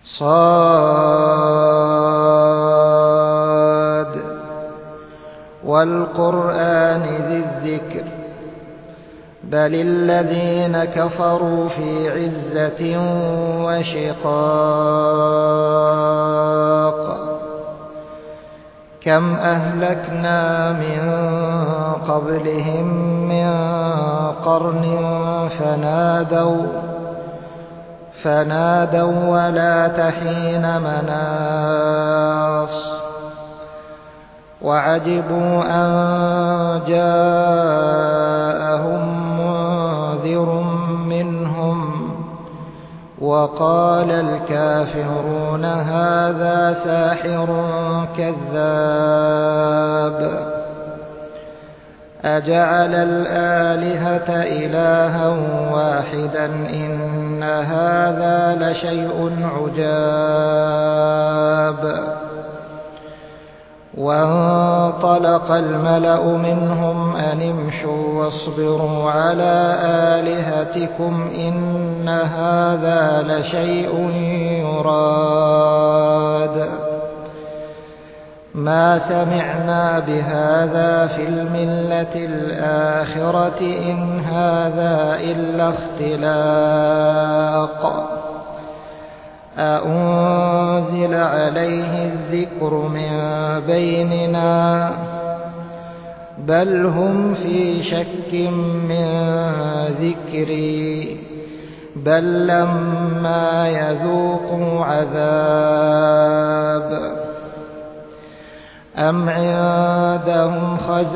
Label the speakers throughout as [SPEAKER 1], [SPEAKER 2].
[SPEAKER 1] صاد والقرآن ذي الذكر بل الذين كفروا في عزة وشقاق كم أهلكنا من قبلهم من قرن فنادوا ولا تحين مناص وعجبوا أن جاءهم منذر منهم وقال الكافرون هذا ساحر كذاب أجعل الآلهة إلها واحدا إن هذا لشيء عجاب وانطلق الملأ منهم أن امشوا واصبروا على آلهتكم إن هذا لشيء يراد ما سمعنا بهذا في الملة الآخرة إن هذا إلا اختلاق أأنزل عليه الذكر من بيننا بل هم في شك من ذكري بل لما يذوقوا عذاب أم عندهم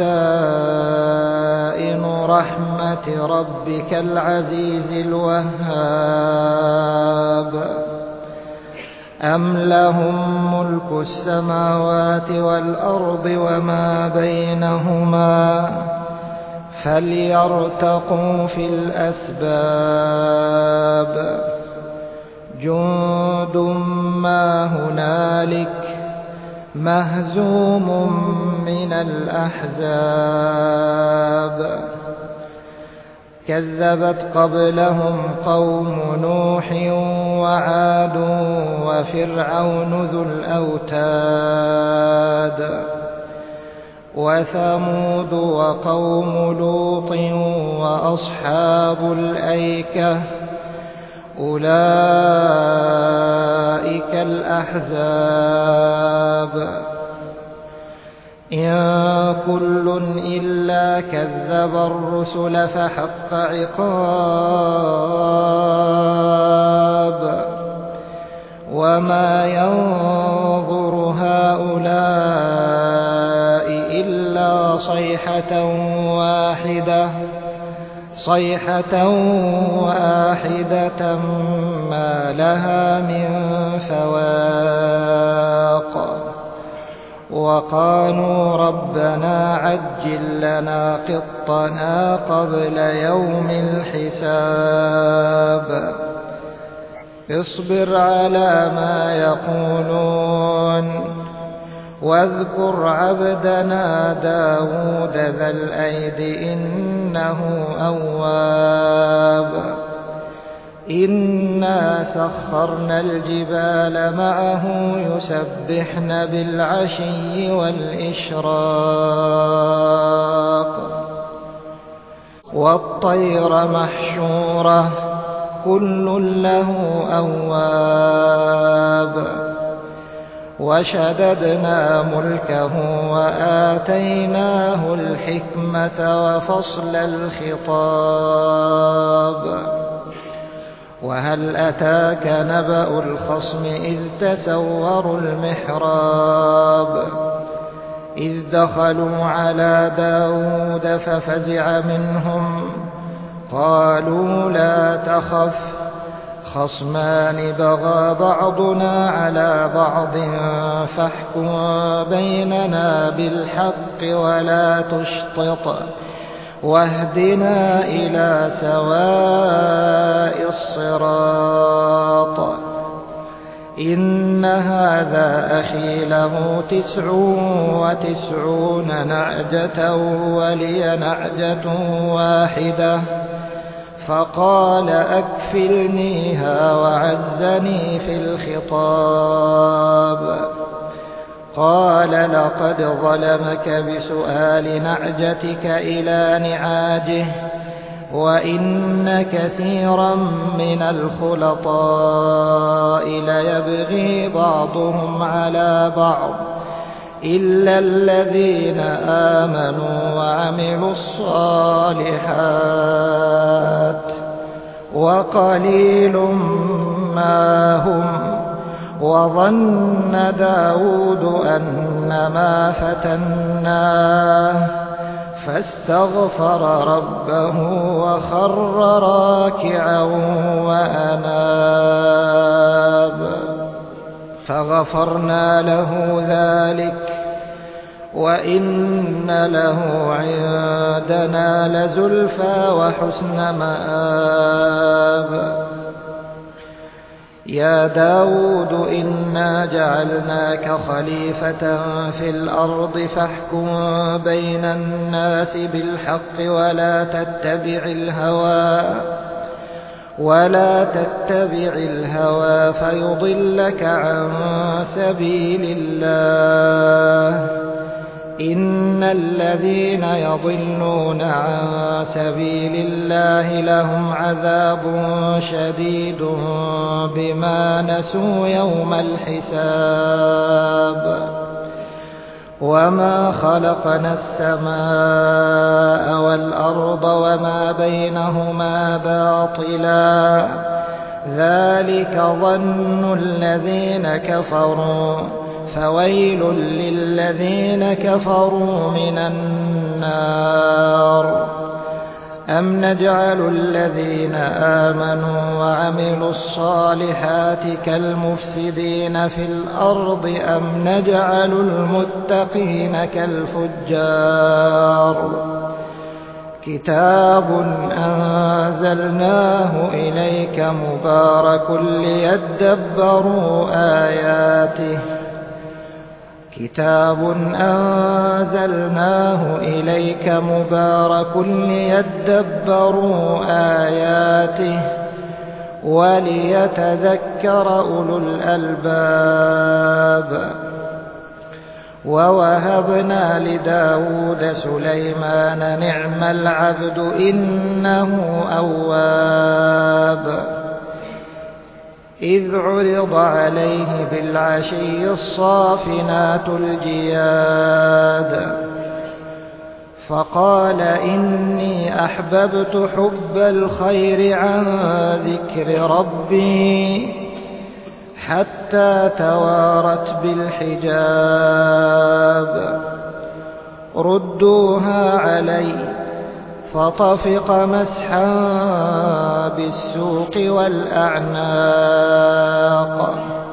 [SPEAKER 1] خزائن رحمة ربك العزيز الوهاب أم لهم ملك السماوات والأرض وما بينهما فليرتقوا في الأسباب جند ما هنالك مهزوم من الأحزاب كذبت قبلهم قوم نوح وعاد وفرعون ذو الأوتاد وثمود وقوم لوط وأصحاب الأيكة أولئك الأحزاب إن كل إلا كذب الرسل فحق عقاب وما ينظر هؤلاء إلا صيحة واحدة ما لها من فواق وقالوا ربنا عجل لنا قطنا قبل يوم الحساب اصبر على ما يقولون واذكر عبدنا داود ذا الأيد إنه أواب إنا سخرنا الجبال معه يسبحن بالعشي والإشراق والطير محشورة كل له أواب وشددنا ملكه وآتيناه الحكمة وفصل الخطاب وهل أتاك نبأ الخصم إذ تسوروا المحراب إذ دخلوا على داود ففزع منهم قالوا لا تخف خصمان بغى بعضنا على بعض فاحكم بيننا بالحق ولا تشطط واهدنا إلى سواء الصراط إن هذا أخي له 99 نعجة ولي نعجة واحدة فقال أكفلنيها وعزني في الخطاب. قال لقد ظلمك بسؤال نعجتك إلى نعاجه وإن كثيرا من الخلطاء ليبغي بعضهم على بعض إلا الذين آمنوا وعملوا الصالحات وقليل ما هم. وظن داود أنما فتناه فاستغفر ربه وخر راكعا وأناب فغفرنا له ذلك وإن له عندنا لزلفى وحسن مآب. يا داود إنا جعلناك خليفة في الأرض فاحكم بين الناس بالحق ولا تتبع الهوى فيضلك عن سبيل الله. إن الذين يضلون عن سبيل الله لهم عذاب شديد بما نسوا يوم الحساب. وما خلقنا السماء والأرض وما بينهما باطلا ذلك ظن الذين كفروا فويل للذين كفروا من النار. أم نجعل الذين آمنوا وعملوا الصالحات كالمفسدين في الأرض أم نجعل المتقين كالفجار. كتاب أنزلناه إليك مبارك ليدبروا آياته وليتذكر أولو الألباب. ووهبنا لداود سليمان نعم العبد إنه أواب. إذ عرض عليه بالعشي الصافنات الجياد فقال إني أحببت حب الخير عن ذكر ربي حتى توارت بالحجاب. ردوها علي فطفق مسحا بالسوق والأعناق.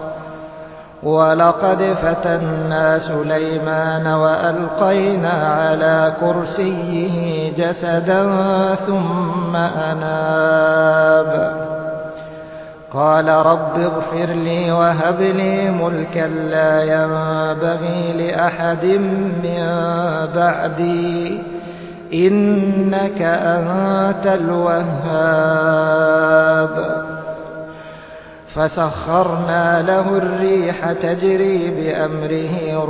[SPEAKER 1] ولقد فتنا سليمان وألقينا على كرسيه جسدا ثم أناب. قال رب اغفر لي وهب لي ملكا لا ينبغي لأحد من بعدي إنك أنت الوهاب. فسخرنا له الريح تجري بأمره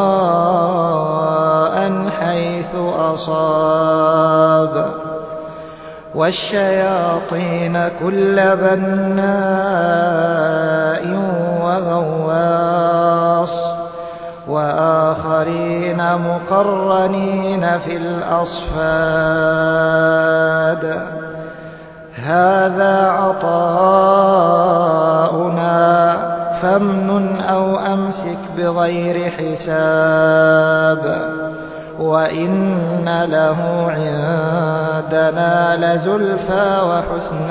[SPEAKER 1] رخاء حيث أصاب والشياطين كل بناء وغواص وآخرين مقرنين في الأصفاد. هذا عطاؤنا فامنن أو أمسك بغير حساب. وإن له عندنا لزلفى وحسن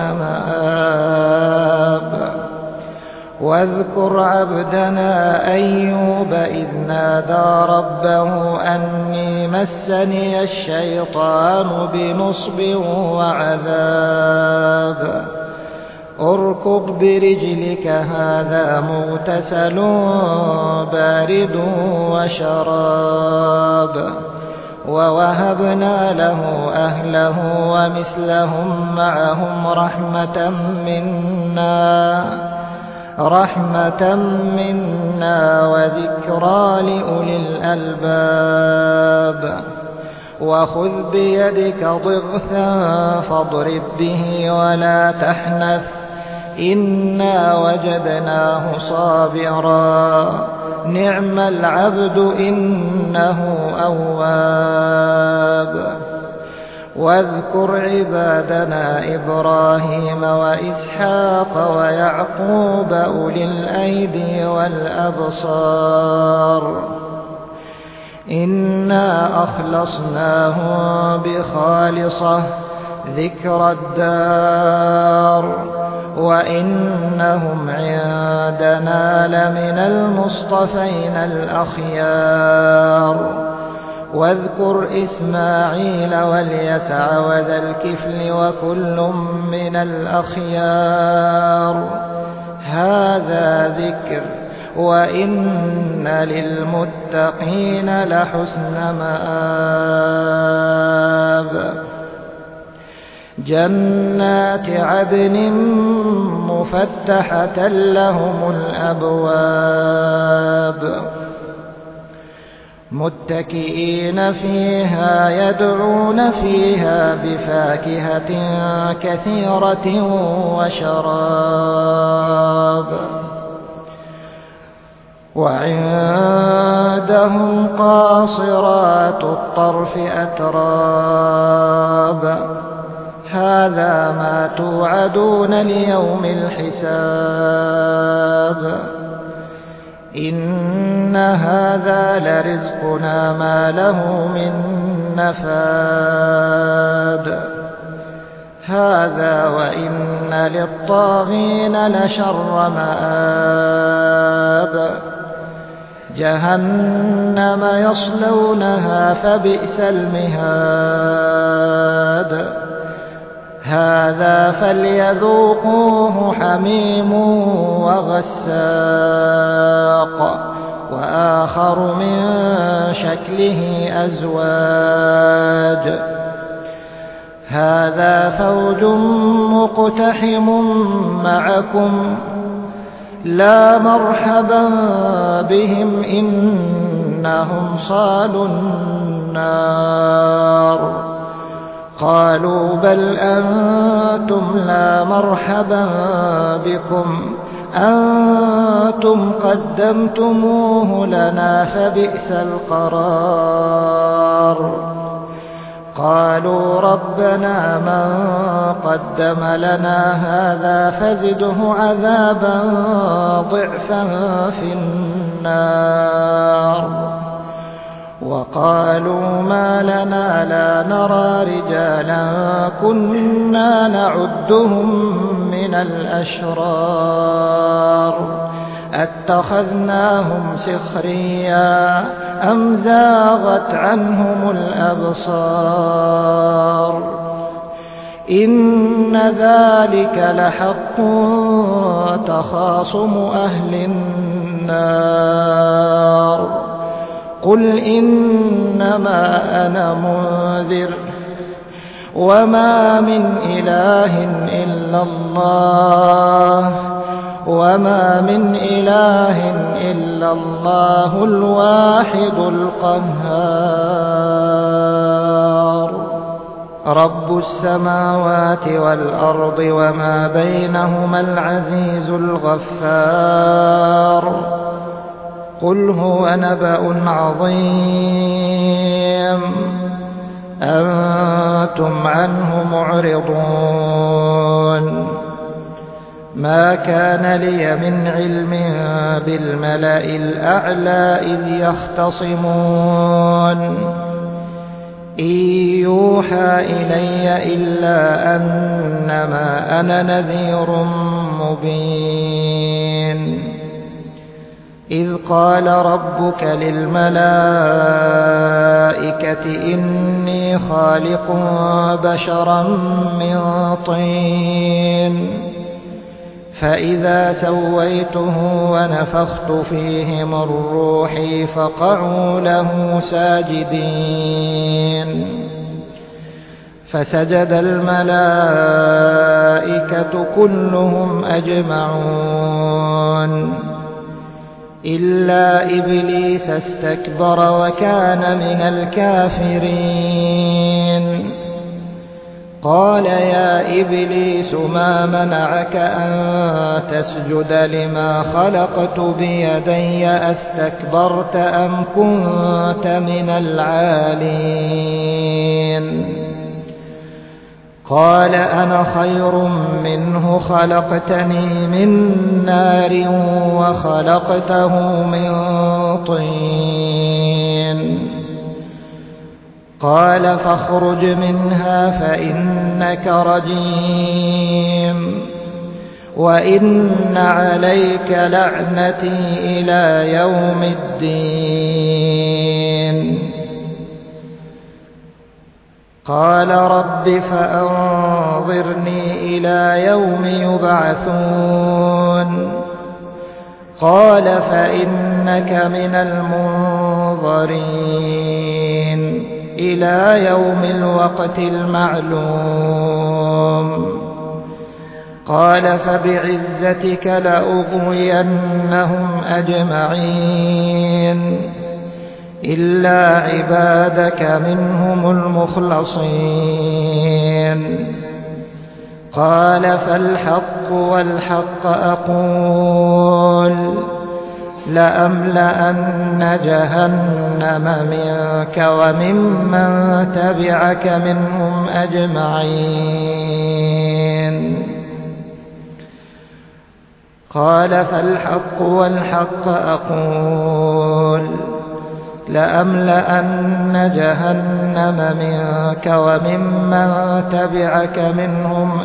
[SPEAKER 1] مآب. واذكر عبدنا أيوب إذ نادى ربه أني مسني الشيطان بنصب وعذاب. اركض برجلك هذا مغتسل بارد وشراب. ووهبنا له أهله ومثلهم معهم رحمة منا وذكرى لأولي الألباب. وخذ بيدك ضغثا فاضرب به ولا تحنث إنا وجدناه صابرا نعم العبد إنه أواب. واذكر عبادنا إبراهيم وإسحاق ويعقوب أولي الأيدي والأبصار إنا أخلصناهم بخالصة ذكر الدار وإنهم عندنا لمن المصطفين الأخيار. واذكر إسماعيل واليسع وذا الكفل وكل من الأخيار هذا ذكر وإن للمتقين لحسن مآب. جنات عدن مفتحة لهم الأبواب متكئين فيها يدعون فيها بفاكهة كثيرة وشراب. وعندهم قاصرات الطرف أتراب هذا ما توعدون ليوم الحساب إن هذا لرزقنا ما له من نفاد. هذا وإن للطاغين لشر مآب جهنم يصلونها فبئس المهاد. هذا فليذوقوه حميم وغساق وآخر من شكله أزواج. هذا فوج مقتحم معكم لا مرحبا بهم إنهم صالوا النار. قالوا بل أنتم لا مرحبا بكم أنتم قدمتموه لنا فبئس القرار. قالوا ربنا من قدم لنا هذا فزده عذابا ضعفا في النار. وقالوا ما لنا لا نرى رجالا كنا نعدهم من الأشرار أتخذناهم سخريا أم زاغت عنهم الأبصار. إن ذلك لحق تخاصم أهل النار. قل إنما أنا منذر وما من إله إلا الله الواحد القهار. رب السماوات والأرض وما بينهما العزيز الغفار. قل هو نبأ عظيم أنتم عنه معرضون. ما كان لي من علم بالملأ الأعلى إذ يختصمون إن يوحى إلي إلا أنما أنا نذير مبين. إذ قال ربك للملائكة إني خالق بشرا من طين فإذا سويته ونفخت فيه من روحي فقعوا له ساجدين. فسجد الملائكة كلهم أجمعون إلا إبليس استكبر وكان من الكافرين. قال يا إبليس ما منعك أن تسجد لما خلقت بيدي أستكبرت أم كنت من العالين؟ قال أنا خير منه خلقتني من نار وخلقته من طين. قال فاخرج منها فإنك رجيم وإن عليك لعنتي إلى يوم الدين. قال رب فأنظرني إلى يوم يبعثون. قال فإنك من المنظرين إلى يوم الوقت المعلوم. قال فبعزتك لأغوينهم أجمعين إلا عبادك منهم المخلصين. قال فالحق والحق أقول لأملأن جهنم منك وممن تبعك منهم أجمعين. قال فالحق والحق أقول لأملأن جهنم منك وممن تبعك منهم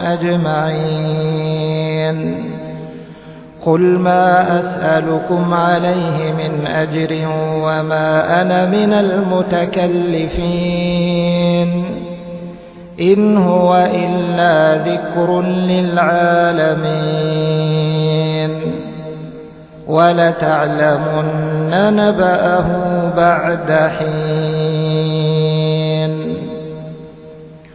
[SPEAKER 1] أجمعين. قل ما أسألكم عليه من أجر وما أنا من المتكلفين إن هو إلا ذكر للعالمين ولتعلمن نبأه بعد حين.